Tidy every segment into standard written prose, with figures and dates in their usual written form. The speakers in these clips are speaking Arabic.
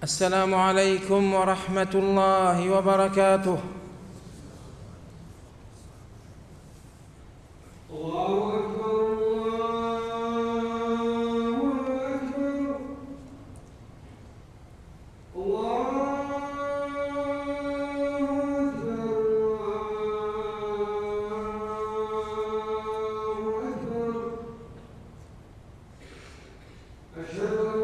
السلام عليكم ورحمة الله وبركاته. الله أكبر الله أكبر الله أكبر أشهد أن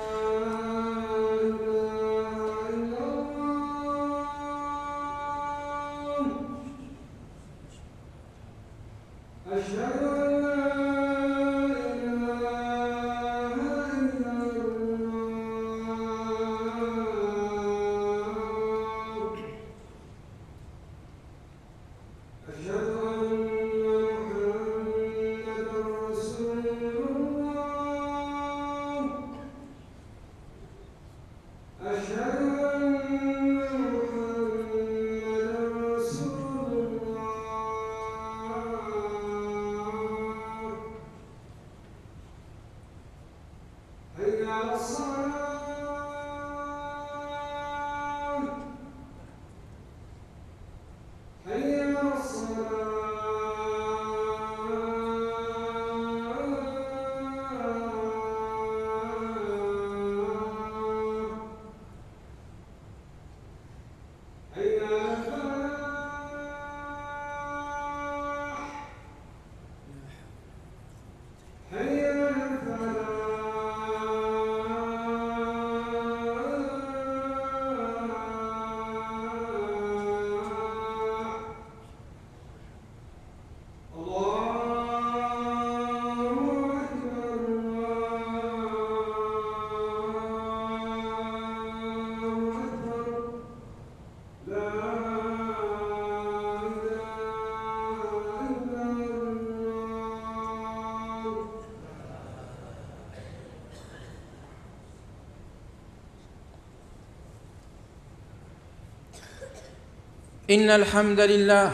أشهد أن لا إله إلا الله أشهد أن محمدًا رسول الله أشهد أن محمدًا رسول الله حي على الصلاة حي على الصلاة حي على الفلاح حي على إن الحمد لله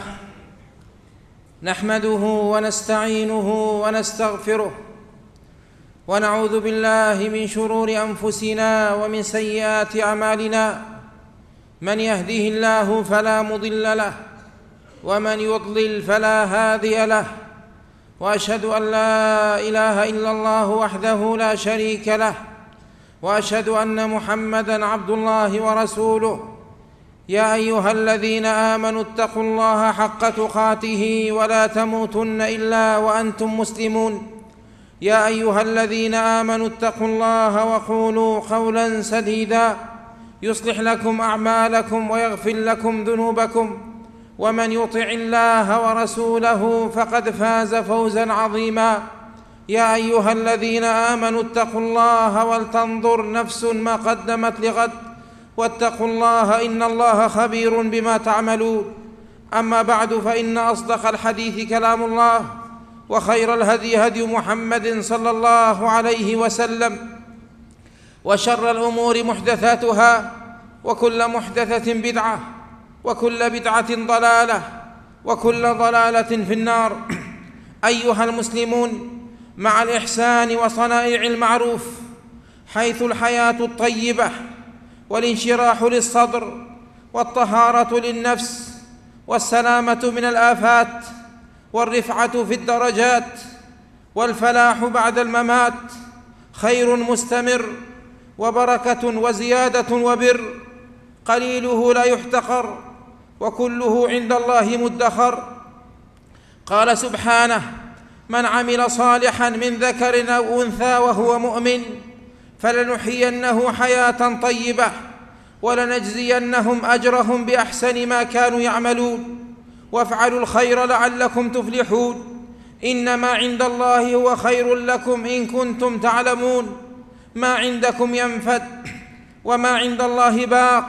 نحمده ونستعينه ونستغفره ونعوذ بالله من شرور أنفسنا ومن سيئات أعمالنا. من يهده الله فلا مضل له ومن يضلل فلا هادي له، وأشهد أن لا إله إلا الله وحده لا شريك له، وأشهد أن محمدًا عبد الله ورسوله. يا أيها الذين آمنوا اتقوا الله حق تقاته ولا تموتن إلا وأنتم مسلمون. يا أيها الذين آمنوا اتقوا الله وقولوا قولا سديدا يصلح لكم أعمالكم ويغفر لكم ذنوبكم، ومن يطع الله ورسوله فقد فاز فوزا عظيما. يا أيها الذين آمنوا اتقوا الله ولتنظر نفس ما قدمت لغد واتقوا الله إن الله خبير بما تعملون. أما بعد، فإن أصدق الحديث كلام الله، وخير الهدي هدي محمد صلى الله عليه وسلم، وشر الأمور محدثاتها، وكل محدثة بدعة، وكل بدعة ضلالة، وكل ضلالة في النار. أيها المسلمون، مع الإحسان وصنائع المعروف، حيث الحياة الطيبة والانشراح للصدر والطهارة للنفس والسلامة من الآفات والرفعة في الدرجات والفلاح بعد الممات خير مستمر وبركة وزيادة وبر، قليله لا يحتقر وكله عند الله مدخر. قال سبحانه: من عمل صالحا من ذكر أو أنثى وهو مؤمن فلنحيينه حياة طيبة ولنجزينهم أجرهم بأحسن ما كانوا يعملون، وافعلوا الخير لعلكم تفلحون. إنما عند الله هو خير لكم إن كنتم تعلمون. ما عندكم ينفد وما عند الله باق،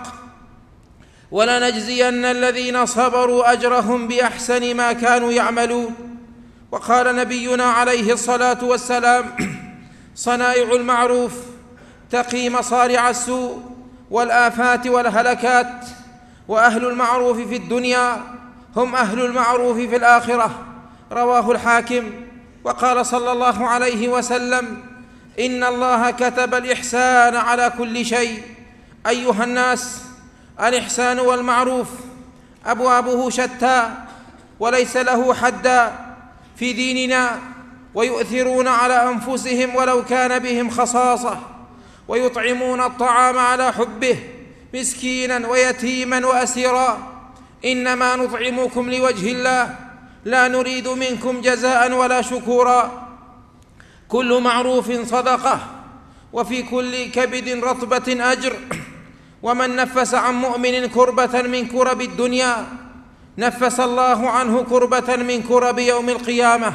ولنجزين الذين صبروا أجرهم بأحسن ما كانوا يعملون. وقال نبينا عليه الصلاة والسلام: صنائع المعروف تقي مصارع السوء والآفات والهلكات، وأهل المعروف في الدنيا هم أهل المعروف في الآخرة. رواه الحاكم. وقال صلى الله عليه وسلم: إن الله كتب الإحسان على كل شيء، أيها الناس، الإحسان والمعروف أبوابه شتى وليس له حدا في ديننا، ويؤثرون على أنفسهم ولو كان بهم خصاصة، ويطعمون الطعام على حبه مسكينا ويتيما وأسيرا. إنما نطعمكم لوجه الله لا نريد منكم جزاء ولا شكورا. كل معروف صدقة، وفي كل كبد رطبة أجر. ومن نفس عن مؤمن كربة من كرب الدنيا نفس الله عنه كربة من كرب يوم القيامة.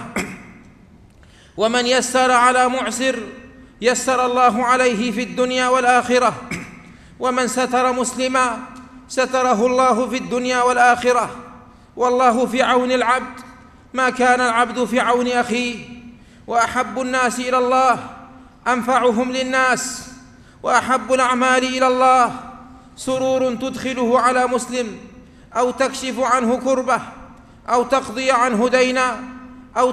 ومن يسر على معسر يسر الله عليه في الدنيا والآخرة. ومن ستر مسلما ستره الله في الدنيا والآخرة. والله في عون العبد ما كان العبد في عون أخيه. وأحب الناس إلى الله أنفعهم للناس، وأحب الأعمال إلى الله سرور تدخله على مسلم، أو تكشف عنه كربة، أو تقضي عنه دينا، أو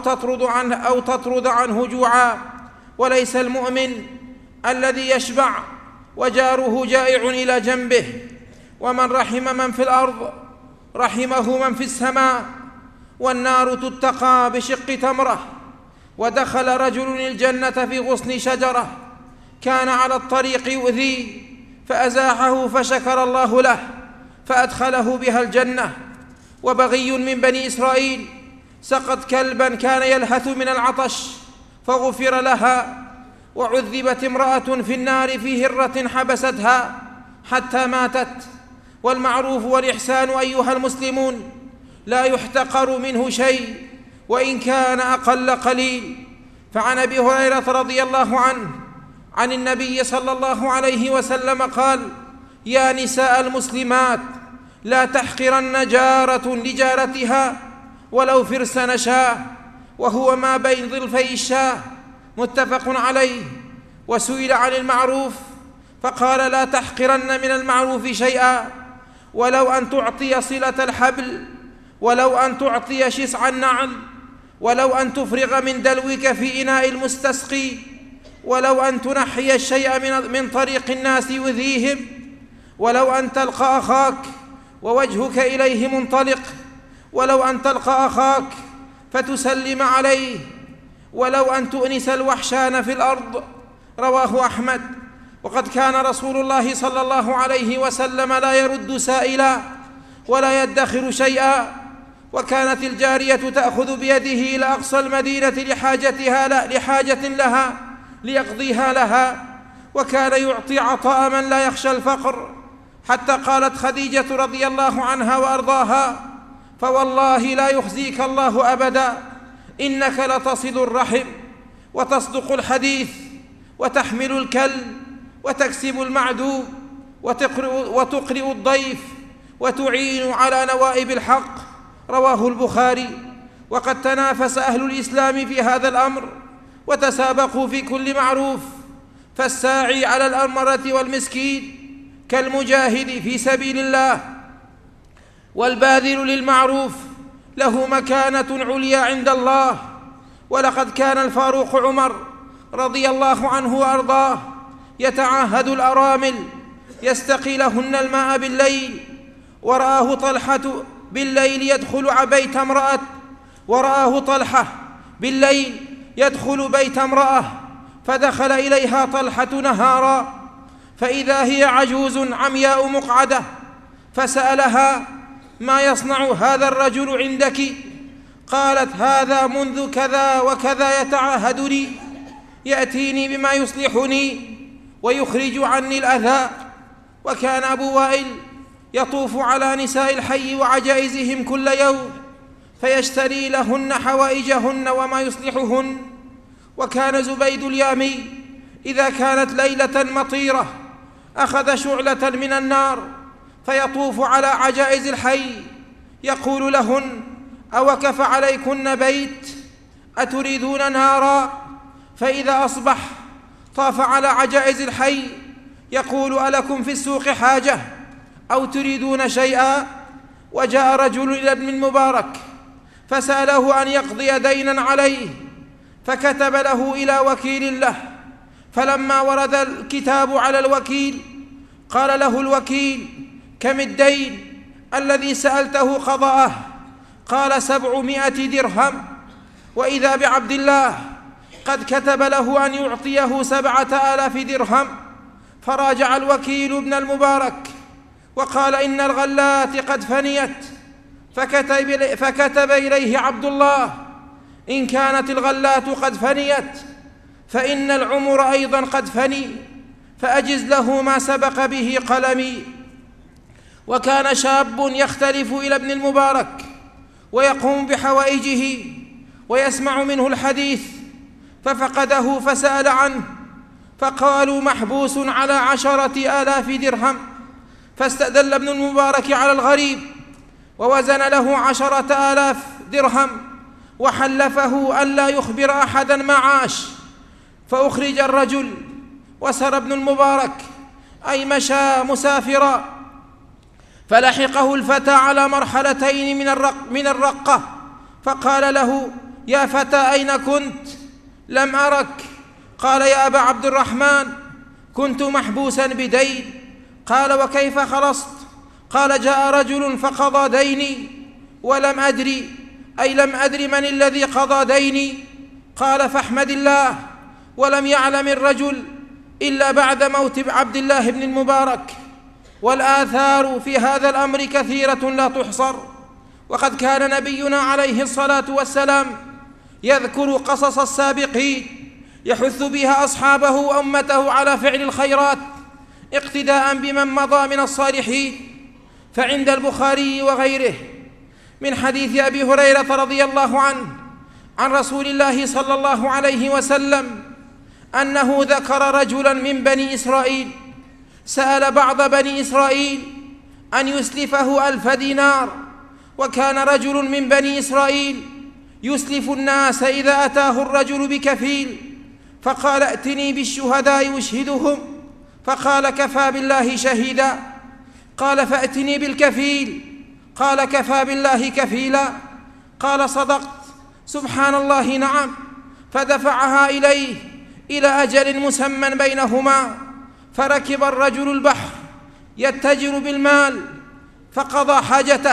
تطرد عنه جوعا. وليس المؤمن الذي يشبع وجاره جائع إلى جنبه. ومن رحم من في الأرض رحمه من في السماء. والنار تتقى بشق تمرة. ودخل رجل الجنة في غصن شجرة كان على الطريق يؤذيه فأزاحه فشكر الله له فأدخله بها الجنة. وبغي من بني إسرائيل سقت كلبا كان يلهث من العطش فغفر لها. وعذبت امرأة في النار في هرة حبستها حتى ماتت. والمعروف والإحسان أيها المسلمون لا يحتقر منه شيء وإن كان أقل قليل. فعن أبي هريرة رضي الله عنه عن النبي صلى الله عليه وسلم قال: يا نساء المسلمات لا تحقرن جارة لجارتها ولو فرس نشاه، وهو ما بين ظلفي الشاه. متفق عليه. وسئل عن المعروف فقال: لا تحقرن من المعروف شيئا ولو أن تعطي صلة الحبل، ولو أن تعطي شسع النعل، ولو أن تفرغ من دلوك في إناء المستسقي، ولو أن تنحي الشيء من طريق الناس يؤذيهم، ولو أن تلقى أخاك ووجهك إليه منطلق، ولو أن تلقى أخاك فتسلم عليه، ولو أن تؤنس الوحشان في الأرض. رواه أحمد. وقد كان رسول الله صلى الله عليه وسلم لا يرد سائلا ولا يدخر شيئا. وكانت الجارية تأخذ بيده إلى أقصى المدينة لحاجة لها ليقضيها لها، وكان يعطي عطاء من لا يخشى الفقر. حتى قالت خديجة رضي الله عنها وأرضاها: فوالله لا يخزيك الله أبدا، إنك لتصل الرحم وتصدق الحديث وتحمل الكلب وتكسب المعدوم وتقرئ الضيف وتعين على نوائب الحق. رواه البخاري. وقد تنافس أهل الإسلام في هذا الأمر وتسابقوا في كل معروف، فالساعي على الأرملة والمسكين كالمجاهد في سبيل الله، والباذل للمعروف له مكانة عليا عند الله. ولقد كان الفاروق عمر رضي الله عنه وأرضاه يتعاهد الأرامل يستقي لهن الماء بالليل، ورآه طلحة بالليل يدخل بيت امرأة فدخل إليها طلحة نهارا فإذا هي عجوز عمياء مقعدة، فسألها: ما يصنع هذا الرجل عندك؟ قالت: هذا منذ كذا وكذا يتعاهدني، يأتيني بما يصلحني ويخرج عني الأذى. وكان أبو وائل يطوف على نساء الحي وعجائزهم كل يوم فيشتري لهن حوائجهن وما يصلحهن. وكان زبيد اليامي إذا كانت ليلة مطيرة أخذ شعلة من النار فيطوف على عجائز الحي يقول لهن: أوكف عليكن بيت؟ أتريدون نارا؟ فإذا أصبح طاف على عجائز الحي يقول: ألكم في السوق حاجة أو تريدون شيئا؟ وجاء رجل إلى ابن المبارك فسأله أن يقضي دينا عليه فكتب له إلى وكيل له، فلما ورد الكتاب على الوكيل قال له الوكيل: كم الدين الذي سألته قضاءه؟ قال: 700 درهم. وإذا بعبد الله قد كتب له أن يعطيه 7000 درهم. فراجع الوكيل ابن المبارك وقال: إن الغلات قد فنيت. فكتب إليه عبد الله: إن كانت الغلات قد فنيت فإن العمر أيضا قد فني، فأجز له ما سبق به قلمي. وكان شاب يختلف إلى ابن المبارك ويقوم بحوائجه ويسمع منه الحديث، ففقده فسأل عنه، فقالوا: محبوس على 10,000 درهم. فاستدل ابن المبارك على الغريب ووزن له 10,000 درهم وحلفه ألا يخبر أحدا ما عاش. فأخرج الرجل وسر ابن المبارك، أي مشى مسافرا، فلحقه الفتى على مرحلتين من الرقة، فقال له: يا فتى، أين كنت؟ لم أرك. قال: يا أبا عبد الرحمن، كنت محبوسا بدين. قال: وكيف خلصت؟ قال: جاء رجل فقضى ديني ولم أدري، أي لم أدري من الذي قضى ديني. قال: فاحمد الله. ولم يعلم الرجل إلا بعد موت عبد الله بن المبارك. والآثار في هذا الأمر كثيرة لا تحصر، وقد كان نبينا عليه الصلاة والسلام يذكر قصص السابقين يحث بها أصحابه وأمته على فعل الخيرات اقتداء بمن مضى من الصالحين. فعند البخاري وغيره من حديث أبي هريرة رضي الله عنه عن رسول الله صلى الله عليه وسلم أنه ذكر رجلا من بني إسرائيل سأل بعض بني إسرائيل أن يسلفه 1000 دينار. وكان رجل من بني إسرائيل يسلف الناس إذا أتاه الرجل بكفيل، فقال: ائتني بالشهداء أشهدهم. فقال: كفى بالله شهيدا. قال: فأتني بالكفيل. قال: كفى بالله كفيلا. قال: صدقت. سبحان الله، نعم. فدفعها إليه إلى أجل مسمى بينهما. فركب الرجل البحر يتجر بالمال فقضى حاجته،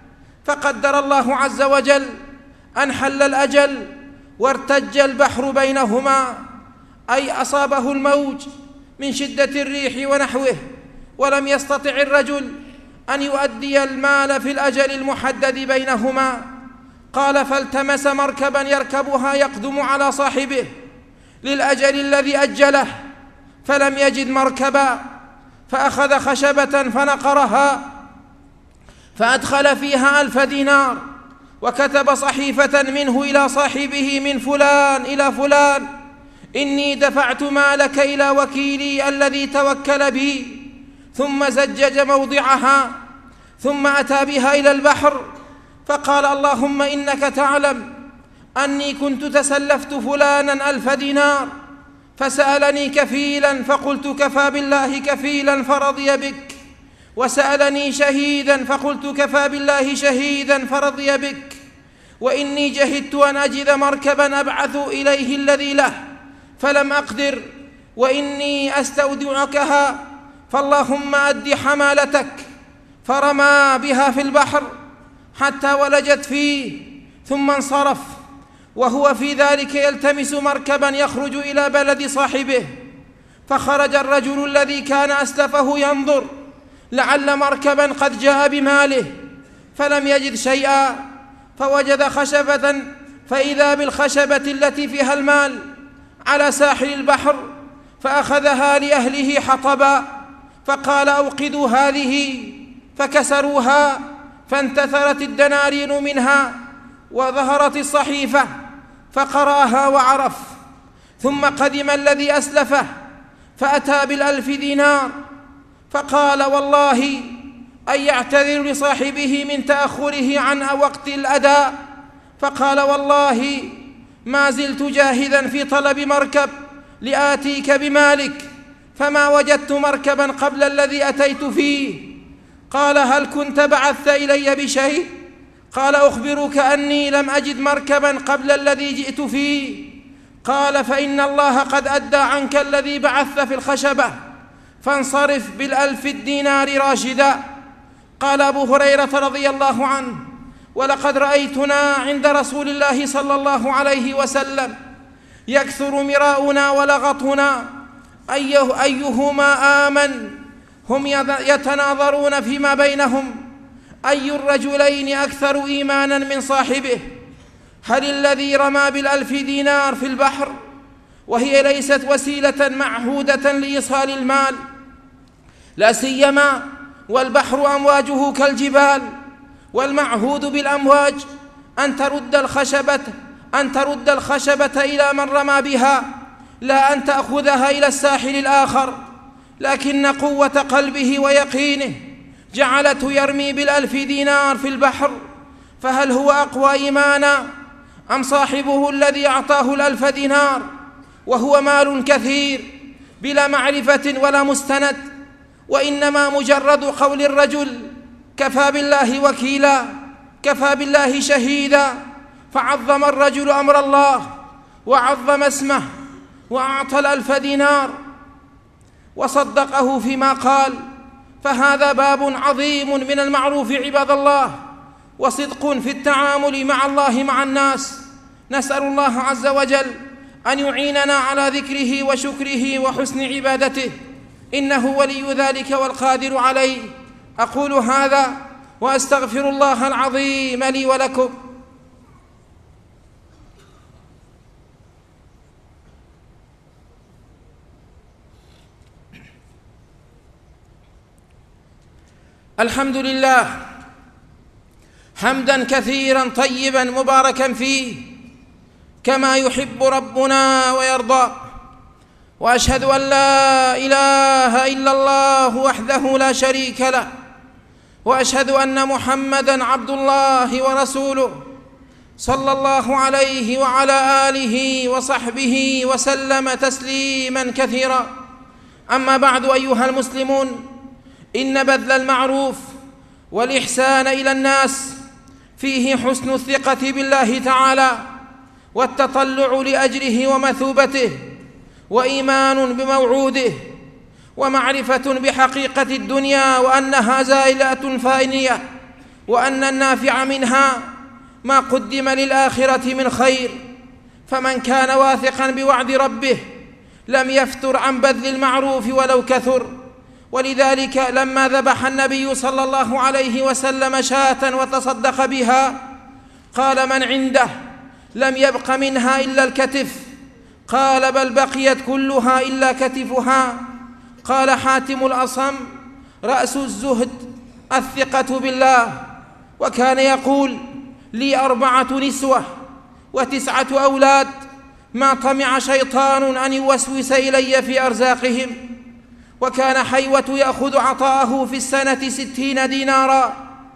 فقدر الله عز وجل أن حل الأجل وارتج البحر بينهما، أي أصابه الموج من شدة الريح ونحوه، ولم يستطع الرجل أن يؤدي المال في الأجل المحدد بينهما. قال: فالتمس مركبا يركبها يقدم على صاحبه للأجل الذي أجله، فلم يجد مركبا، فأخذ خشبة فنقرها فأدخل فيها 1000 دينار، وكتب صحيفة منه إلى صاحبه: من فلان إلى فلان، إني دفعت مالك إلى وكيلي الذي توكل بي. ثم زجج موضعها، ثم أتى بها إلى البحر فقال: اللهم إنك تعلم أني كنت تسلفت فلانا 1000 دينار، فسألني كفيلا فقلت: كفى بالله كفيلا، فرضي بك. وسألني شهيدا فقلت: كفى بالله شهيدا، فرضي بك. وإني جهدت أن أجد مركبا أبعث إليه الذي له فلم أقدر، وإني أستودعكها، فاللهم أد حمالتك. فرمى بها في البحر حتى ولجت فيه، ثم انصرف وهو في ذلك يلتمس مركبا يخرج إلى بلد صاحبه. فخرج الرجل الذي كان أسلفه ينظر لعل مركبا قد جاء بماله، فلم يجد شيئا، فوجد خشبة، فإذا بالخشبة التي فيها المال على ساحل البحر، فأخذها لأهله حطبا، فقال: أوقدوا هذه، فكسروها، فانتثرت الدنانير منها وظهرت الصحيفة، فقرأها وعرف. ثم قدم الذي أسلفه فأتى بال1000 دينار، فقال: والله أن يعتذر لصاحبه من تأخره عن وقت الأداء. فقال: والله ما زلت جاهدا في طلب مركب لآتيك بمالك، فما وجدت مركبا قبل الذي أتيت فيه. قال: هل كنت بعثت إلي بشيء؟ قال: أخبرك أني لم أجد مركبا قبل الذي جئت فيه. قال: فإن الله قد أدى عنك الذي بعثت في الخشبة. فانصرف بال1000 دينار راشدا. قال أبو هريرة رضي الله عنه: ولقد رأيتنا عند رسول الله صلى الله عليه وسلم يكثر مراؤنا ولغطنا أيهما آمن. هم يتناظرون فيما بينهم أي الرجلين أكثر إيمانا من صاحبه، هل الذي رمى بال1000 دينار في البحر وهي ليست وسيلة معهودة لإيصال المال، لا سيما والبحر أمواجه كالجبال، والمعهود بالأمواج أن ترد الخشبة إلى من رمى بها، لا أن تأخذها إلى الساحل الآخر. لكن قوة قلبه ويقينه جعلته يرمي بال1000 دينار في البحر، فهل هو أقوى إيمانا أم صاحبه الذي أعطاه ال1000 دينار وهو مال كثير بلا معرفة ولا مستند، وإنما مجرد قول الرجل: كفى بالله وكيلا، كفى بالله شهيدا. فعظم الرجل أمر الله وعظم اسمه وأعطى ال1000 دينار وصدقه فيما قال. فهذا باب عظيم من المعروف عباد الله، وصدق في التعامل مع الله مع الناس. نسأل الله عز وجل أن يعيننا على ذكره وشكره وحسن عبادته، إنه ولي ذلك والقادر عليه. أقول هذا وأستغفر الله العظيم لي ولكم. الحمد لله حمدا كثيرا طيبا مباركا فيه كما يحب ربنا ويرضى، وأشهد أن لا إله إلا الله وحده لا شريك له، وأشهد أن محمدًا عبد الله ورسوله صلى الله عليه وعلى آله وصحبه وسلم تسليمًا كثيرا. أما بعد، أيها المسلمون، إن بذل المعروف والإحسان إلى الناس فيه حسن الثقة بالله تعالى والتطلع لأجره ومثوبته، وإيمان بموعوده، ومعرفة بحقيقة الدنيا وأنها زائلة فانية، وأن النافع منها ما قدم للآخرة من خير. فمن كان واثقا بوعد ربه لم يفتر عن بذل المعروف ولو كثر. ولذلك لما ذبح النبي صلى الله عليه وسلم شاة وتصدق بها قال من عنده: لم يبق منها إلا الكتف. قال: بل بقيت كلها إلا كتفها. قال حاتم الأصم: رأس الزهد الثقة بالله. وكان يقول: لي 4 نسوة و9 أولاد، ما طمع شيطان أن يوسوس إلي في أرزاقهم. وكان حيوة يأخذ عطاءه في السنة 60 دينارا،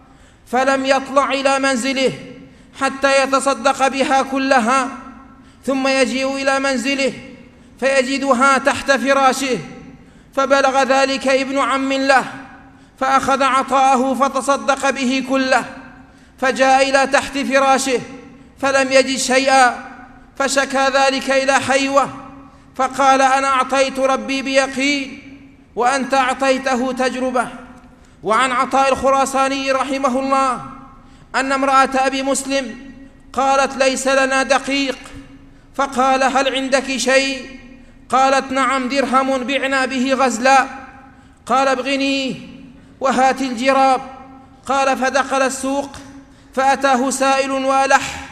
فلم يطلع إلى منزله حتى يتصدق بها كلها، ثم يجيء إلى منزله فيجدها تحت فراشه. فبلغ ذلك ابن عم له فأخذ عطاءه فتصدق به كله، فجاء إلى تحت فراشه فلم يجد شيئا، فشكى ذلك إلى حيوة فقال: أنا أعطيت ربي بيقين وأنت أعطيته تجربة. وعن عطاء الخراساني رحمه الله أن امرأة أبي مسلم قالت: ليس لنا دقيق. فقال: هل عندك شيء؟ قالت: نعم، درهم بعنا به غزلا. قال: ابغنيه وهات الجراب. قال: فدخل السوق فأتاه سائل وألح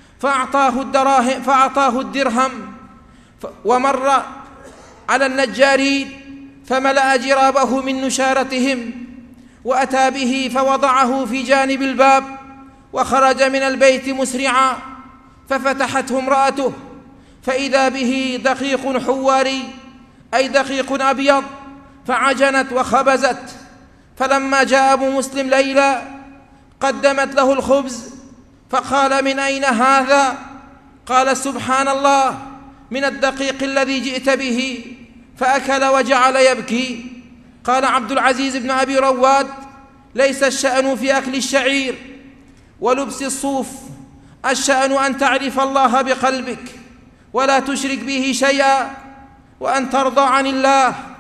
فأعطاه الدرهم، ومر على النجارين فملأ جرابه من نشارتهم وأتى به فوضعه في جانب الباب، وخرج من البيت مسرعا. ففتحته امرأته فإذا به دقيق حواري، أي دقيق أبيض، فعجنت وخبزت. فلما جاء أبو مسلم ليلى قدمت له الخبز، فقال: من أين هذا؟ قال: سبحان الله، من الدقيق الذي جئت به. فأكل وجعل يبكي. قال عبد العزيز بن أبي رواد: ليس الشأن في أكل الشعير ولبس الصوف، الشأن أن تعرف الله بقلبك ولا تشرك به شيئا، وأن ترضى عن الله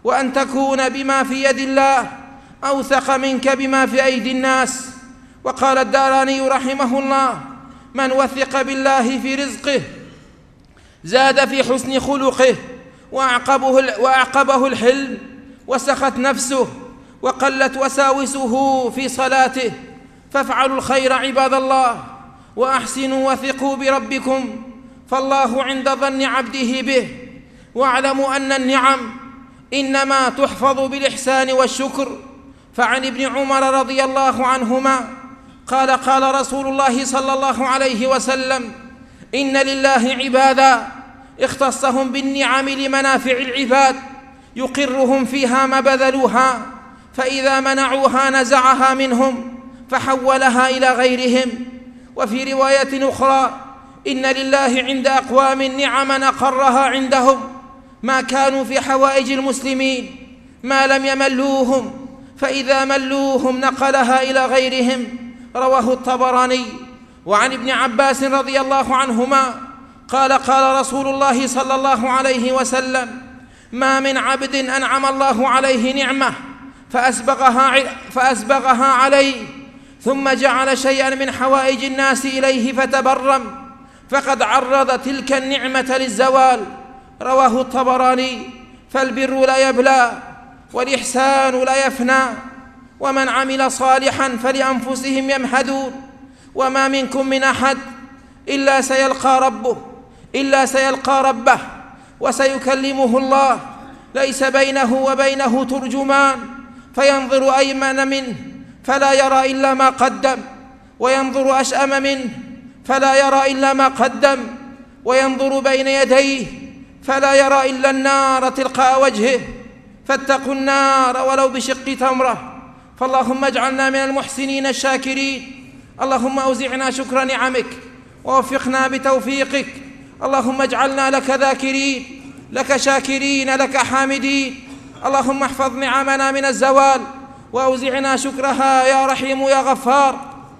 وأن تكون بما في يد الله أوثق منك بما في أيدي الناس. وقال الداراني رحمه الله: من وثق بالله في رزقه زاد في حسن خلقه وأعقبه الحلم وسخت نفسه وقلت وساوسه في صلاته. فافعلوا الخير عباد الله، وأحسنوا وثقوا بربكم، فالله عند ظن عبده به. واعلموا أن النعم إنما تحفظ بالإحسان والشكر. فعن ابن عمر رضي الله عنهما قال: قال رسول الله صلى الله عليه وسلم: إن لله عبادا اختصهم بالنعم لمنافع العباد، يقرهم فيها ما بذلوها، فإذا منعوها نزعها منهم فحولها إلى غيرهم. وفي رواية أخرى: إن لله عند أقوام نعما أقرها عندهم ما كانوا في حوائج المسلمين ما لم يملوهم، فإذا ملوهم نقلها إلى غيرهم. رواه الطبراني. وعن ابن عباس رضي الله عنهما قال: قال رسول الله صلى الله عليه وسلم: ما من عبد أنعم الله عليه نعمة فأسبغها عليه ثم جعل شيئا من حوائج الناس إليه فتبرم فقد عرض تلك النعمة للزوال. رواه الطبراني. فالبر لا يبلى والإحسان لا يفنى، ومن عمل صالحا فلأنفسهم يمهدون. وما منكم من أحد إلا سيلقى ربه وسيكلمه الله، ليس بينه وبينه ترجمان، فينظر أيمن منه فلا يرى إلا ما قدم، وينظر أشأم منه فلا يرى إلا ما قدم، وينظر بين يديه فلا يرى إلا النار تلقاء وجهه. فاتقوا النار ولو بشق تمرة. فاللهم اجعلنا من المحسنين الشاكرين. اللهم أوزعنا شكر نعمك ووفقنا بتوفيقك. اللهم اجعلنا لك ذاكرين، لك شاكرين، لك حامدين. اللهم احفظ نعمنا من الزوال وأوزعنا شكرها يا رحيم يا غفار.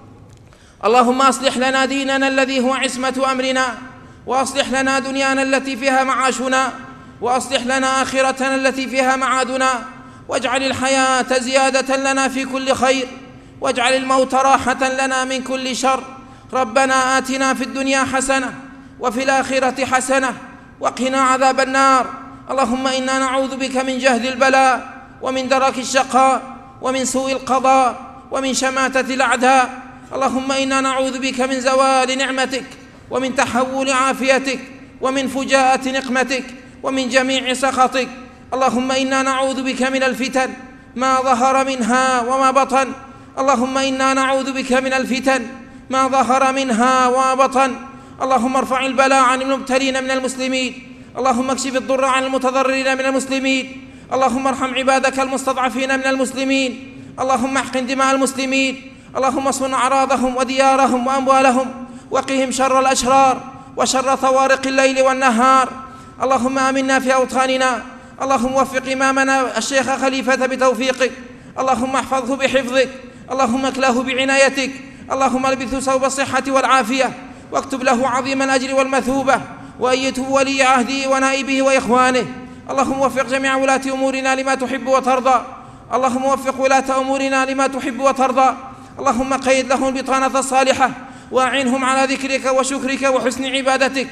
اللهم أصلح لنا ديننا الذي هو عصمة أمرنا، وأصلح لنا دنيانا التي فيها معاشنا، وأصلح لنا آخرتنا التي فيها معادنا، واجعل الحياة زيادة لنا في كل خير، واجعل الموت راحة لنا من كل شر. ربنا آتنا في الدنيا حسنة وفي الآخرة حسنة وقنا عذاب النار. اللهم إنا نعوذ بك من جهد البلاء ومن درك الشقاء ومن سوء القضاء ومن شماتة الأعداء. اللهم إنا نعوذ بك من زوال نعمتك ومن تحول عافيتك ومن فجاءة نقمتك ومن جميع سخطك. اللهم إنا نعوذ بك من الفتن ما ظهر منها وما بطن. اللهم إنا نعوذ بك من الفتن ما ظهر منها وما بطن. اللهم ارفع البلاء عن المبتلين من المسلمين. اللهم اكشف الضر عن المتضررين من المسلمين. اللهم ارحم عبادك المستضعفين من المسلمين. اللهم احقن دماء المسلمين. اللهم اصون أعراضهم وديارهم وأموالهم، وقهم شر الأشرار وشر طوارق الليل والنهار. اللهم آمنا في أوطاننا. اللهم وفق إمامنا الشيخ خليفة بتوفيقك. اللهم احفظه بحفظك. اللهم اكله بعنايتك. اللهم البثه ثوب الصحة والعافية، واكتب له عظيم الأجر والمثوبة، وأيده ولي عهده ونائبه وإخوانه. اللهم وفق جميع ولاة أمورنا لما تحب وترضى. اللهم وفق ولاة أمورنا لما تحب وترضى. اللهم قيد لهم البطانة الصالحة، وأعنهم على ذكرك وشكرك وحسن عبادتك.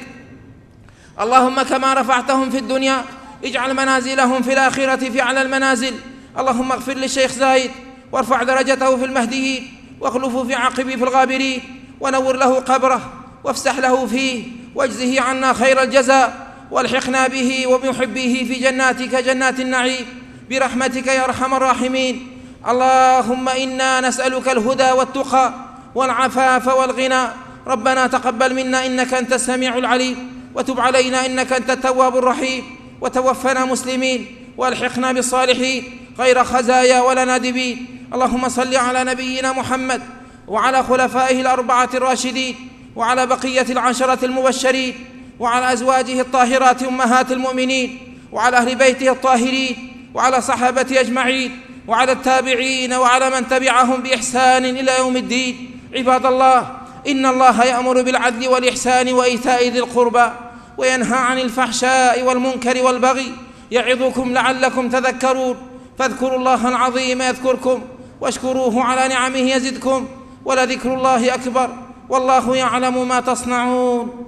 اللهم كما رفعتهم في الدنيا اجعل منازلهم في الآخرة في أعلى المنازل. اللهم اغفر للشيخ زايد وارفع درجته في المهديين، واخلفه في عقبه في الغابرين، ونور له قبره وافسح له فيه، واجزه عنا خير الجزاء، والحقنا به وبمحبه في جناتك جنات النعيم برحمتك يا أرحم الراحمين. اللهم إنا نسألك الهدى والتقى والعفاف والغنى. ربنا تقبل منا إنك أنت السميع العليم، وتب علينا إنك أنت التواب الرحيم، وتوفنا مسلمين والحقنا بالصالحين غير خزايا ولا نادبين. اللهم صل على نبينا محمد وعلى خلفائه الأربعة الراشدين، وعلى بقية العشرة المبشرين، وعلى أزواجه الطاهرات أمهات المؤمنين، وعلى أهل بيته الطاهرين، وعلى صحابته أجمعين، وعلى التابعين، وعلى من تبعهم بإحسان إلى يوم الدين. عباد الله، إن الله يأمر بالعدل والإحسان وإيتاء ذي القربى، وينهى عن الفحشاء والمنكر والبغي، يعظكم لعلكم تذكرون. فاذكروا الله العظيم يذكركم واشكروه على نعمه يزدكم ولذكر الله أكبر والله يعلم ما تصنعون.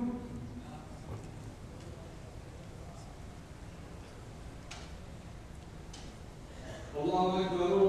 الله أكبر.